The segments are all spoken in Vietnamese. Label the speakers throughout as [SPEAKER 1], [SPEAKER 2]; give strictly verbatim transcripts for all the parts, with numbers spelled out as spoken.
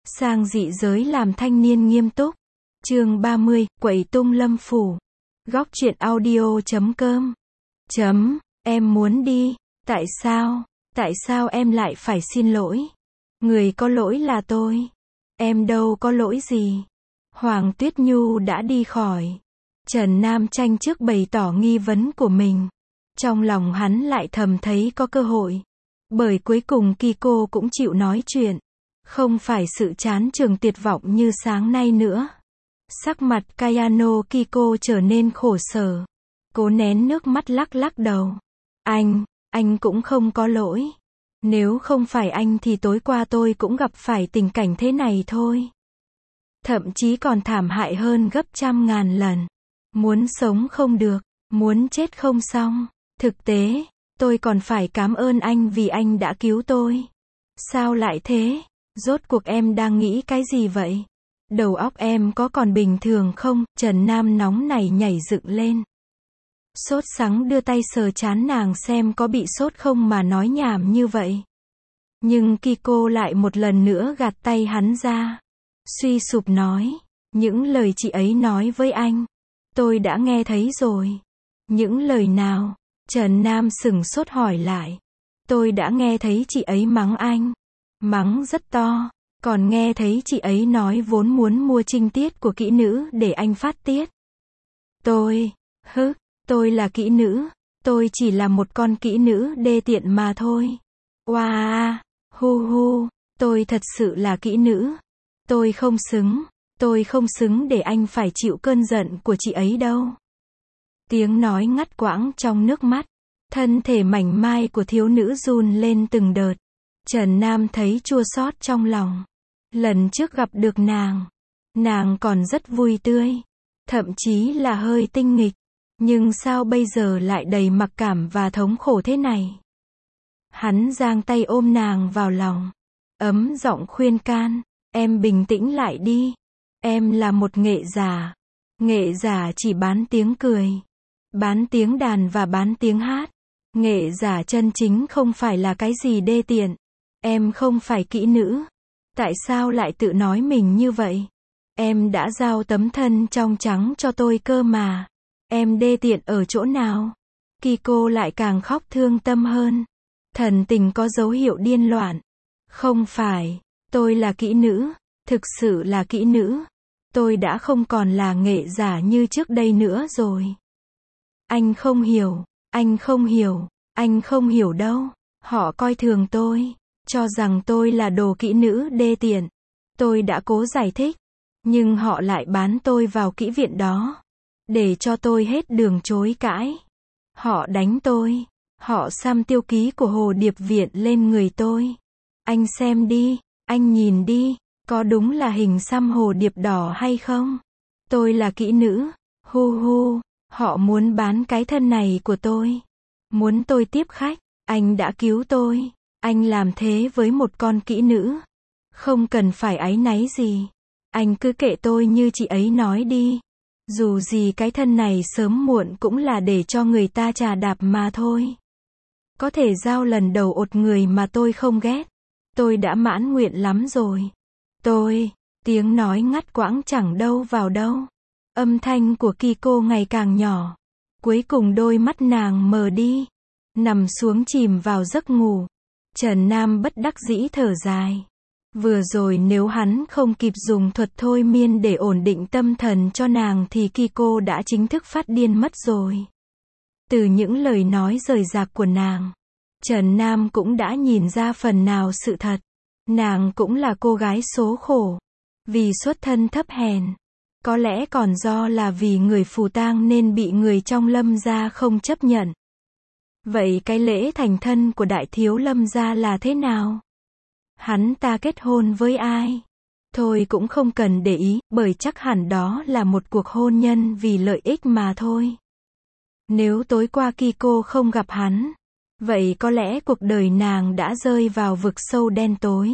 [SPEAKER 1] Sang dị giới làm thanh niên nghiêm túc. Chương ba mươi, quẩy tung lâm phủ. Góc truyện audio chấm com. Chấm, em muốn đi. Tại sao? Tại sao em lại phải xin lỗi? Người có lỗi là tôi. Em đâu có lỗi gì. Hoàng Tuyết Nhu đã đi khỏi. Trần Nam Chanh trước bày tỏ nghi vấn của mình. Trong lòng hắn lại thầm thấy có cơ hội. Bởi cuối cùng Kiko cũng chịu nói chuyện. Không phải sự chán trường tuyệt vọng như sáng nay nữa. Sắc mặt Kayano Kiko trở nên khổ sở. Cố nén nước mắt lắc lắc đầu. Anh, anh cũng không có lỗi. Nếu không phải anh thì tối qua tôi cũng gặp phải tình cảnh thế này thôi. Thậm chí còn thảm hại hơn gấp trăm ngàn lần. Muốn sống không được, muốn chết không xong. Thực tế, tôi còn phải cảm ơn anh vì anh đã cứu tôi. Sao lại thế? Rốt cuộc em đang nghĩ cái gì vậy? Đầu óc em có còn bình thường không? Trần Nam nóng nảy nhảy dựng lên. Sốt sắng đưa tay sờ trán nàng xem có bị sốt không mà nói nhảm như vậy. Nhưng Kiko lại một lần nữa gạt tay hắn ra. Suy sụp nói, những lời chị ấy nói với anh, tôi đã nghe thấy rồi. Những lời nào? Trần Nam sửng sốt hỏi lại. Tôi đã nghe thấy chị ấy mắng anh. Mắng rất to. Còn nghe thấy chị ấy nói vốn muốn mua trinh tiết của kỹ nữ để anh phát tiết. Tôi, hứ, tôi là kỹ nữ. Tôi chỉ là một con kỹ nữ đê tiện mà thôi. Wow, hu hu, tôi thật sự là kỹ nữ. Tôi không xứng, tôi không xứng để anh phải chịu cơn giận của chị ấy đâu. Tiếng nói ngắt quãng trong nước mắt. Thân thể mảnh mai của thiếu nữ run lên từng đợt. Trần Nam thấy chua xót trong lòng. Lần trước gặp được nàng, nàng còn rất vui tươi, thậm chí là hơi tinh nghịch. Nhưng sao bây giờ lại đầy mặc cảm và thống khổ thế này? Hắn giang tay ôm nàng vào lòng, ấm giọng khuyên can, em bình tĩnh lại đi. Em là một nghệ giả. Nghệ giả chỉ bán tiếng cười, bán tiếng đàn và bán tiếng hát. Nghệ giả chân chính không phải là cái gì đê tiện. Em không phải kỹ nữ. Tại sao lại tự nói mình như vậy? Em đã giao tấm thân trong trắng cho tôi cơ mà. Em đê tiện ở chỗ nào? Kiko lại càng khóc thương tâm hơn. Thần tình có dấu hiệu điên loạn. Không phải, tôi là kỹ nữ, thực sự là kỹ nữ. Tôi đã không còn là nghệ giả như trước đây nữa rồi. Anh không hiểu, anh không hiểu, anh không hiểu đâu. Họ coi thường tôi, cho rằng tôi là đồ kỹ nữ đê tiện. Tôi đã cố giải thích, nhưng họ lại bán tôi vào kỹ viện đó, để cho tôi hết đường chối cãi. Họ đánh tôi, họ xăm tiêu ký của Hồ Điệp Viện lên người tôi. Anh xem đi, anh nhìn đi, có đúng là hình xăm hồ điệp đỏ hay không? Tôi là kỹ nữ, hu hu, họ muốn bán cái thân này của tôi. Muốn tôi tiếp khách, anh đã cứu tôi. Anh làm thế với một con kỹ nữ. Không cần phải áy náy gì. Anh cứ kệ tôi như chị ấy nói đi. Dù gì cái thân này sớm muộn cũng là để cho người ta chà đạp mà thôi. Có thể giao lần đầu ột người mà tôi không ghét. Tôi đã mãn nguyện lắm rồi. Tôi, tiếng nói ngắt quãng chẳng đâu vào đâu. Âm thanh của Kiko ngày càng nhỏ. Cuối cùng đôi mắt nàng mờ đi. Nằm xuống chìm vào giấc ngủ. Trần Nam bất đắc dĩ thở dài. Vừa rồi nếu hắn không kịp dùng thuật thôi miên để ổn định tâm thần cho nàng thì Kiko đã chính thức phát điên mất rồi. Từ những lời nói rời rạc của nàng, Trần Nam cũng đã nhìn ra phần nào sự thật. Nàng cũng là cô gái số khổ. Vì xuất thân thấp hèn. Có lẽ còn do là vì người phù tang nên bị người trong Lâm gia không chấp nhận. Vậy cái lễ thành thân của đại thiếu Lâm gia là thế nào? Hắn ta kết hôn với ai? Thôi cũng không cần để ý, bởi chắc hẳn đó là một cuộc hôn nhân vì lợi ích mà thôi. Nếu tối qua Kiko không gặp hắn, vậy có lẽ cuộc đời nàng đã rơi vào vực sâu đen tối.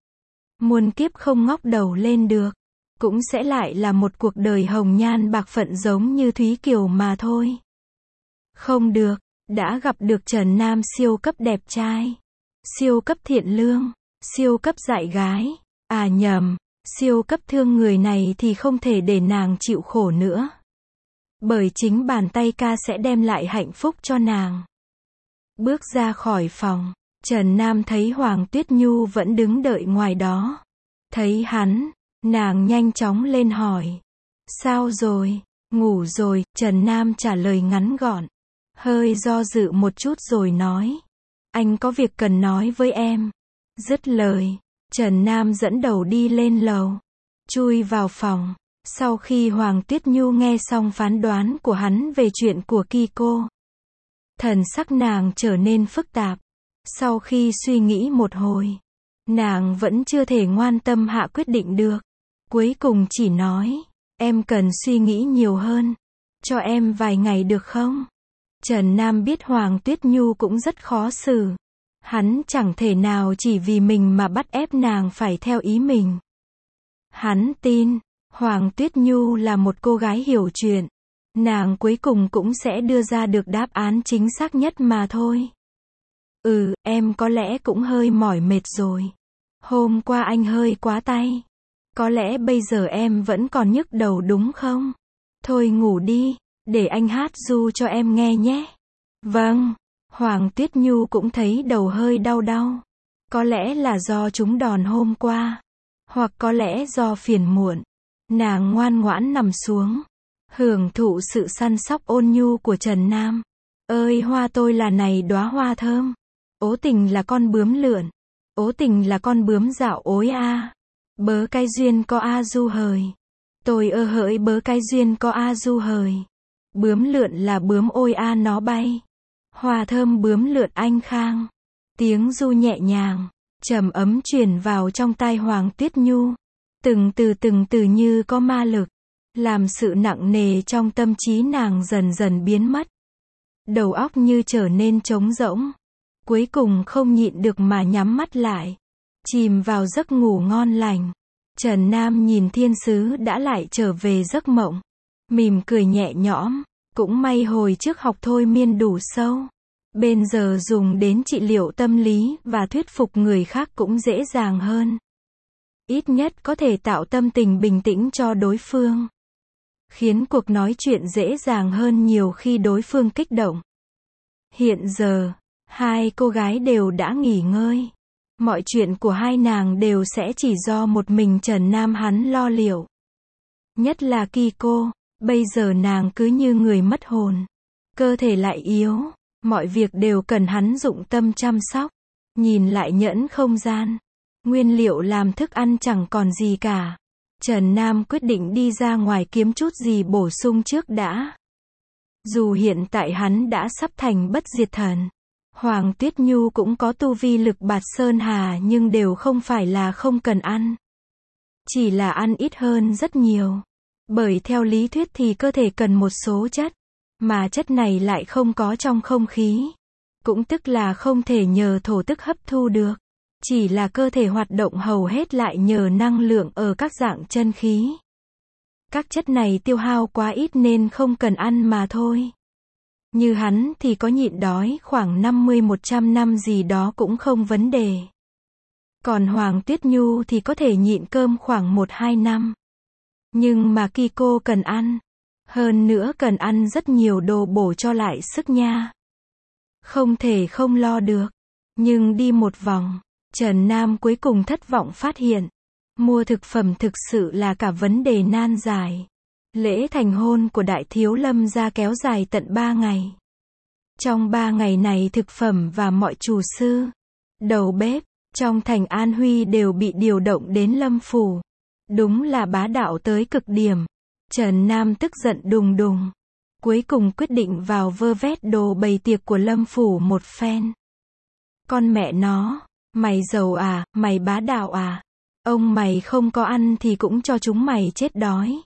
[SPEAKER 1] Muôn kiếp không ngóc đầu lên được, cũng sẽ lại là một cuộc đời hồng nhan bạc phận giống như Thúy Kiều mà thôi. Không được, đã gặp được Trần Nam siêu cấp đẹp trai, siêu cấp thiện lương, siêu cấp dại gái. À nhầm, siêu cấp thương người này thì không thể để nàng chịu khổ nữa. Bởi chính bàn tay ca sẽ đem lại hạnh phúc cho nàng. Bước ra khỏi phòng, Trần Nam thấy Hoàng Tuyết Nhu vẫn đứng đợi ngoài đó. Thấy hắn, nàng nhanh chóng lên hỏi. Sao rồi, ngủ rồi, Trần Nam trả lời ngắn gọn. Hơi do dự một chút rồi nói. Anh có việc cần nói với em. Dứt lời, Trần Nam dẫn đầu đi lên lầu. Chui vào phòng. Sau khi Hoàng Tuyết Nhu nghe xong phán đoán của hắn về chuyện của Kiko, thần sắc nàng trở nên phức tạp. Sau khi suy nghĩ một hồi, nàng vẫn chưa thể ngoan tâm hạ quyết định được. Cuối cùng chỉ nói, em cần suy nghĩ nhiều hơn. Cho em vài ngày được không? Trần Nam biết Hoàng Tuyết Nhu cũng rất khó xử. Hắn chẳng thể nào chỉ vì mình mà bắt ép nàng phải theo ý mình. Hắn tin, Hoàng Tuyết Nhu là một cô gái hiểu chuyện. Nàng cuối cùng cũng sẽ đưa ra được đáp án chính xác nhất mà thôi. Ừ, em có lẽ cũng hơi mỏi mệt rồi. Hôm qua anh hơi quá tay. Có lẽ bây giờ em vẫn còn nhức đầu đúng không? Thôi ngủ đi, để anh hát ru cho em nghe nhé. Vâng, Hoàng Tuyết Nhu cũng thấy đầu hơi đau đau. Có lẽ là do trúng đòn hôm qua. Hoặc có lẽ do phiền muộn. Nàng ngoan ngoãn nằm xuống. Hưởng thụ sự săn sóc ôn nhu của Trần Nam. Ơi hoa tôi là này đóa hoa thơm. Ố tình là con bướm lượn. Ố tình là con bướm dạo ối a. À. Bớ cái duyên có a du hời. Tôi ơ hỡi bớ cái duyên có a du hời. Bướm lượn là bướm ôi a à nó bay. Hoa thơm bướm lượn anh khang. Tiếng du nhẹ nhàng, trầm ấm truyền vào trong tai Hoàng Tuyết Nhu. Từng từ từng từ như có ma lực. Làm sự nặng nề trong tâm trí nàng dần dần biến mất. Đầu óc như trở nên trống rỗng. Cuối cùng không nhịn được mà nhắm mắt lại. Chìm vào giấc ngủ ngon lành. Trần Nam nhìn thiên sứ đã lại trở về giấc mộng. Mỉm cười nhẹ nhõm. Cũng may hồi trước học thôi miên đủ sâu. Bây giờ dùng đến trị liệu tâm lý và thuyết phục người khác cũng dễ dàng hơn. Ít nhất có thể tạo tâm tình bình tĩnh cho đối phương. Khiến cuộc nói chuyện dễ dàng hơn nhiều khi đối phương kích động. Hiện giờ, hai cô gái đều đã nghỉ ngơi. Mọi chuyện của hai nàng đều sẽ chỉ do một mình Trần Nam hắn lo liệu. Nhất là Kiko, bây giờ nàng cứ như người mất hồn. Cơ thể lại yếu, mọi việc đều cần hắn dụng tâm chăm sóc. Nhìn lại nhẫn không gian. Nguyên liệu làm thức ăn chẳng còn gì cả. Trần Nam quyết định đi ra ngoài kiếm chút gì bổ sung trước đã. Dù hiện tại hắn đã sắp thành bất diệt thần. Hoàng Tuyết Nhu cũng có tu vi lực bạt sơn hà nhưng đều không phải là không cần ăn. Chỉ là ăn ít hơn rất nhiều. Bởi theo lý thuyết thì cơ thể cần một số chất. Mà chất này lại không có trong không khí. Cũng tức là không thể nhờ thổ tức hấp thu được. Chỉ là cơ thể hoạt động hầu hết lại nhờ năng lượng ở các dạng chân khí. Các chất này tiêu hao quá ít nên không cần ăn mà thôi. Như hắn thì có nhịn đói khoảng năm mươi một trăm năm gì đó cũng không vấn đề. Còn Hoàng Tuyết Nhu thì có thể nhịn cơm khoảng một hai năm. Nhưng mà Kiko cần ăn. Hơn nữa cần ăn rất nhiều đồ bổ cho lại sức nha. Không thể không lo được. Nhưng đi một vòng, Trần Nam cuối cùng thất vọng phát hiện. Mua thực phẩm thực sự là cả vấn đề nan giải. Lễ thành hôn của Đại Thiếu Lâm gia kéo dài tận ba ngày. Trong ba ngày này thực phẩm và mọi chủ sư, đầu bếp, trong thành An Huy đều bị điều động đến Lâm Phủ. Đúng là bá đạo tới cực điểm. Trần Nam tức giận đùng đùng. Cuối cùng quyết định vào vơ vét đồ bày tiệc của Lâm Phủ một phen. Con mẹ nó, mày giàu à, mày bá đạo à. Ông mày không có ăn thì cũng cho chúng mày chết đói.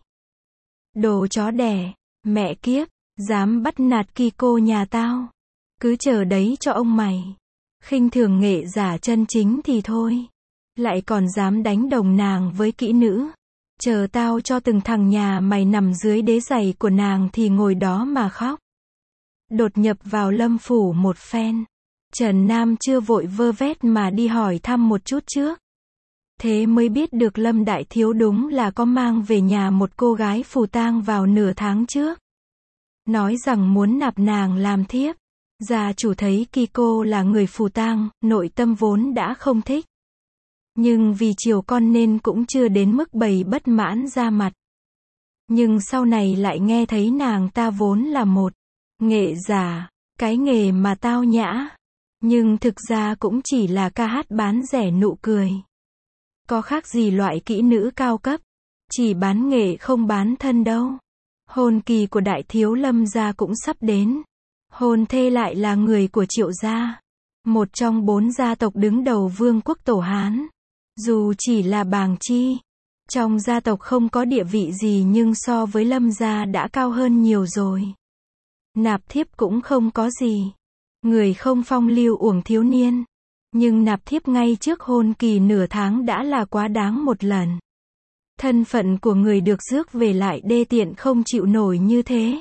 [SPEAKER 1] Đồ chó đẻ, mẹ kiếp, dám bắt nạt Kiko nhà tao. Cứ chờ đấy cho ông mày. Khinh thường nghệ giả chân chính thì thôi. Lại còn dám đánh đồng nàng với kỹ nữ. Chờ tao cho từng thằng nhà mày nằm dưới đế giày của nàng thì ngồi đó mà khóc. Đột nhập vào Lâm Phủ một phen. Trần Nam chưa vội vơ vét mà đi hỏi thăm một chút trước. Thế mới biết được Lâm Đại Thiếu đúng là có mang về nhà một cô gái phù tang vào nửa tháng trước. Nói rằng muốn nạp nàng làm thiếp. Gia chủ thấy Kiko là người phù tang, nội tâm vốn đã không thích. Nhưng vì chiều con nên cũng chưa đến mức bày bất mãn ra mặt. Nhưng sau này lại nghe thấy nàng ta vốn là một nghệ giả, cái nghề mà tao nhã. Nhưng thực ra cũng chỉ là ca hát bán rẻ nụ cười. Có khác gì loại kỹ nữ cao cấp, chỉ bán nghệ không bán thân đâu. Hôn kỳ của đại thiếu Lâm gia cũng sắp đến. Hôn thê lại là người của Triệu gia, một trong bốn gia tộc đứng đầu vương quốc Tổ Hán. Dù chỉ là bàng chi, trong gia tộc không có địa vị gì nhưng so với Lâm gia đã cao hơn nhiều rồi. Nạp thiếp cũng không có gì. Người không phong lưu uổng thiếu niên. Nhưng nạp thiếp ngay trước hôn kỳ nửa tháng đã là quá đáng một lần. Thân phận của người được rước về lại đê tiện không chịu nổi như thế.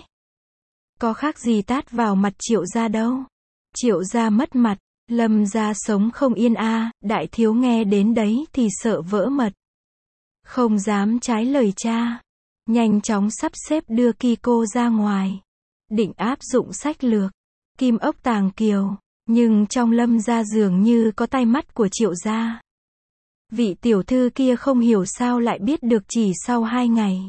[SPEAKER 1] Có khác gì tát vào mặt Triệu gia đâu. Triệu gia mất mặt, Lâm gia sống không yên a. À, đại thiếu nghe đến đấy thì sợ vỡ mật. Không dám trái lời cha. Nhanh chóng sắp xếp đưa Kiko ra ngoài. Định áp dụng sách lược Kim ốc tàng kiều. Nhưng trong Lâm gia dường như có tai mắt của Triệu gia. Vị tiểu thư kia không hiểu sao lại biết được chỉ sau hai ngày.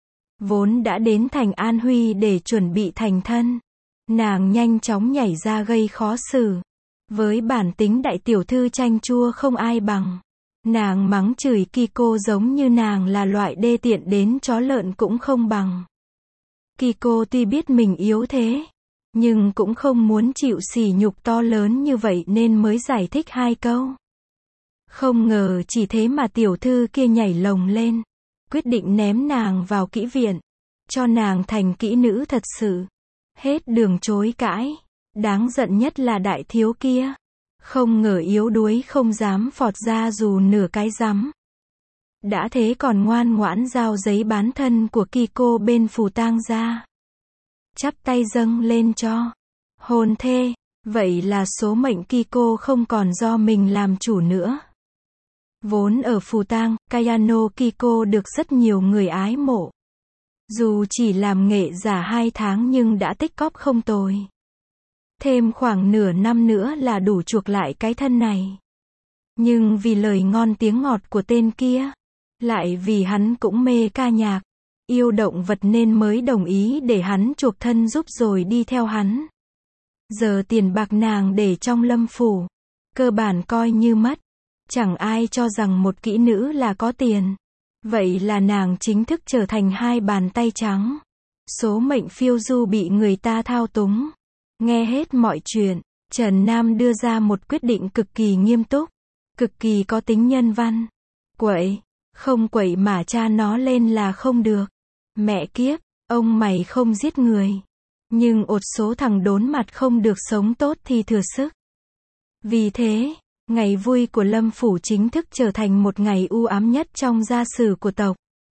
[SPEAKER 1] Vốn đã đến thành An Huy để chuẩn bị thành thân. Nàng nhanh chóng nhảy ra gây khó xử. Với bản tính đại tiểu thư chanh chua không ai bằng. Nàng mắng chửi Kiko giống như nàng là loại đê tiện đến chó lợn cũng không bằng. Kiko tuy biết mình yếu thế, nhưng cũng không muốn chịu sỉ nhục to lớn như vậy nên mới giải thích hai câu. Không ngờ chỉ thế mà tiểu thư kia nhảy lồng lên. Quyết định ném nàng vào kỹ viện. Cho nàng thành kỹ nữ thật sự. Hết đường chối cãi. Đáng giận nhất là đại thiếu kia. Không ngờ yếu đuối không dám phọt ra dù nửa cái rắm. Đã thế còn ngoan ngoãn giao giấy bán thân của Kiko bên phù tang ra. Chắp tay dâng lên cho hôn thê. Vậy là số mệnh Kiko không còn do mình làm chủ nữa. Vốn ở phù tang, Kayano Kiko được rất nhiều người ái mộ. Dù chỉ làm nghệ giả hai tháng nhưng đã tích cóp không tồi. Thêm khoảng nửa năm nữa là đủ chuộc lại cái thân này. Nhưng vì lời ngon tiếng ngọt của tên kia, lại vì hắn cũng mê ca nhạc, yêu động vật nên mới đồng ý để hắn chuộc thân giúp rồi đi theo hắn. Giờ tiền bạc nàng để trong Lâm phủ, cơ bản coi như mất. Chẳng ai cho rằng một kỹ nữ là có tiền. Vậy là nàng chính thức trở thành hai bàn tay trắng. Số mệnh phiêu du bị người ta thao túng. Nghe hết mọi chuyện, Trần Nam đưa ra một quyết định cực kỳ nghiêm túc, cực kỳ có tính nhân văn. Quậy, không quậy mà cha nó lên là không được. Mẹ kiếp, ông mày không giết người. Nhưng ột số thằng đốn mặt không được sống tốt thì thừa sức. Vì thế, ngày vui của Lâm phủ chính thức trở thành một ngày u ám nhất trong gia sử của tộc.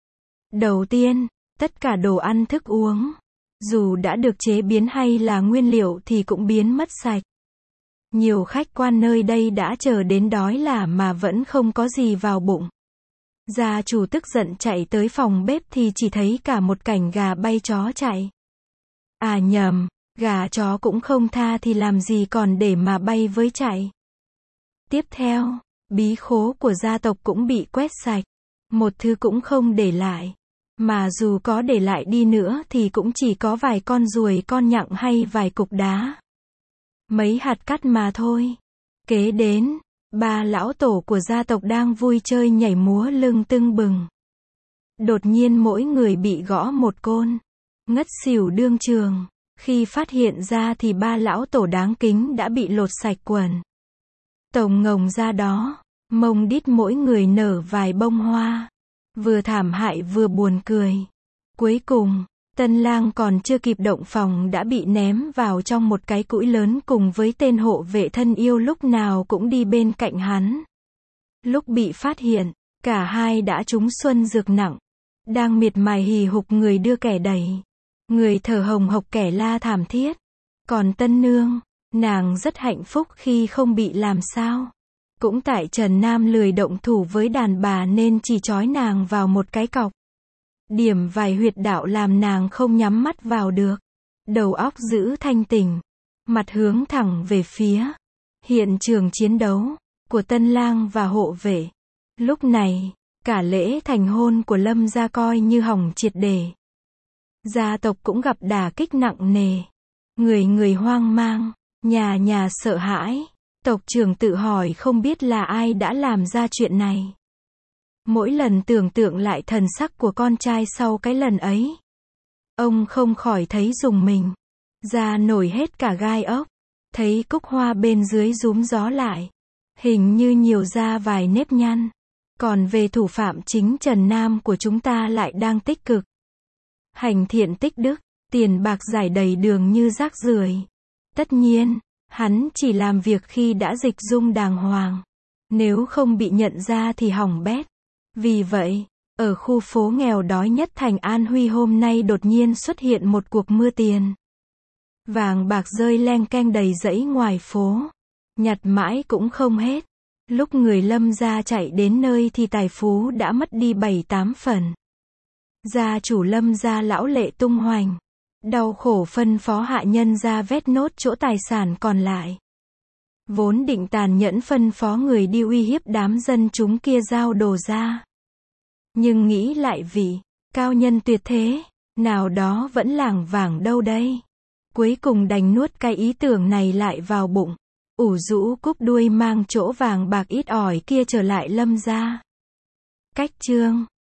[SPEAKER 1] Đầu tiên, tất cả đồ ăn thức uống, dù đã được chế biến hay là nguyên liệu thì cũng biến mất sạch. Nhiều khách quan nơi đây đã chờ đến đói là mà vẫn không có gì vào bụng. Gia chủ tức giận chạy tới phòng bếp thì chỉ thấy cả một cảnh gà bay chó chạy. À nhầm, gà chó cũng không tha thì làm gì còn để mà bay với chạy. Tiếp theo, bí khố của gia tộc cũng bị quét sạch. Một thứ cũng không để lại. Mà dù có để lại đi nữa thì cũng chỉ có vài con ruồi con nhặng hay vài cục đá. Mấy hạt cát mà thôi. Kế đến, ba lão tổ của gia tộc đang vui chơi nhảy múa lưng tưng bừng. Đột nhiên mỗi người bị gõ một côn. Ngất xỉu đương trường. Khi phát hiện ra thì ba lão tổ đáng kính đã bị lột sạch quần. Tổng ngồng ra đó, mông đít mỗi người nở vài bông hoa. Vừa thảm hại vừa buồn cười. Cuối cùng, tân lang còn chưa kịp động phòng đã bị ném vào trong một cái cũi lớn cùng với tên hộ vệ thân yêu lúc nào cũng đi bên cạnh hắn. Lúc bị phát hiện, cả hai đã trúng xuân dược nặng. Đang miệt mài hì hục người đưa kẻ đẩy. Người thở hồng hộc kẻ la thảm thiết. Còn tân nương, nàng rất hạnh phúc khi không bị làm sao. Cũng tại Trần Nam lười động thủ với đàn bà nên chỉ trói nàng vào một cái cọc. Điểm vài huyệt đạo làm nàng không nhắm mắt vào được. Đầu óc giữ thanh tỉnh. Mặt hướng thẳng về phía hiện trường chiến đấu của tân lang và hộ vệ. Lúc này, cả lễ thành hôn của Lâm gia coi như hỏng triệt để. Gia tộc cũng gặp đả kích nặng nề. Người người hoang mang, nhà nhà sợ hãi. Tộc trưởng tự hỏi không biết là ai đã làm ra chuyện này. Mỗi lần tưởng tượng lại thần sắc của con trai sau cái lần ấy, ông không khỏi thấy rùng mình. Da nổi hết cả gai ốc. Thấy cúc hoa bên dưới rúm gió lại. Hình như nhiều ra vài nếp nhăn. Còn về thủ phạm chính Trần Nam của chúng ta lại đang tích cực hành thiện tích đức, tiền bạc giải đầy đường như rác rưởi. Tất nhiên, hắn chỉ làm việc khi đã dịch dung đàng hoàng. Nếu không bị nhận ra thì hỏng bét. Vì vậy, ở khu phố nghèo đói nhất thành An Huy hôm nay đột nhiên xuất hiện một cuộc mưa tiền. Vàng bạc rơi leng keng đầy dãy ngoài phố. Nhặt mãi cũng không hết. Lúc người Lâm gia chạy đến nơi thì tài phú đã mất đi bảy tám phần. Gia chủ Lâm gia lão lệ tung hoành. Đau khổ phân phó hạ nhân ra vét nốt chỗ tài sản còn lại. Vốn định tàn nhẫn phân phó người đi uy hiếp đám dân chúng kia giao đồ ra. Nhưng nghĩ lại vị cao nhân tuyệt thế nào đó vẫn lảng vảng đâu đây. Cuối cùng đành nuốt cái ý tưởng này lại vào bụng. Ủ rũ cúp đuôi mang chỗ vàng bạc ít ỏi kia trở lại Lâm gia. Cách chương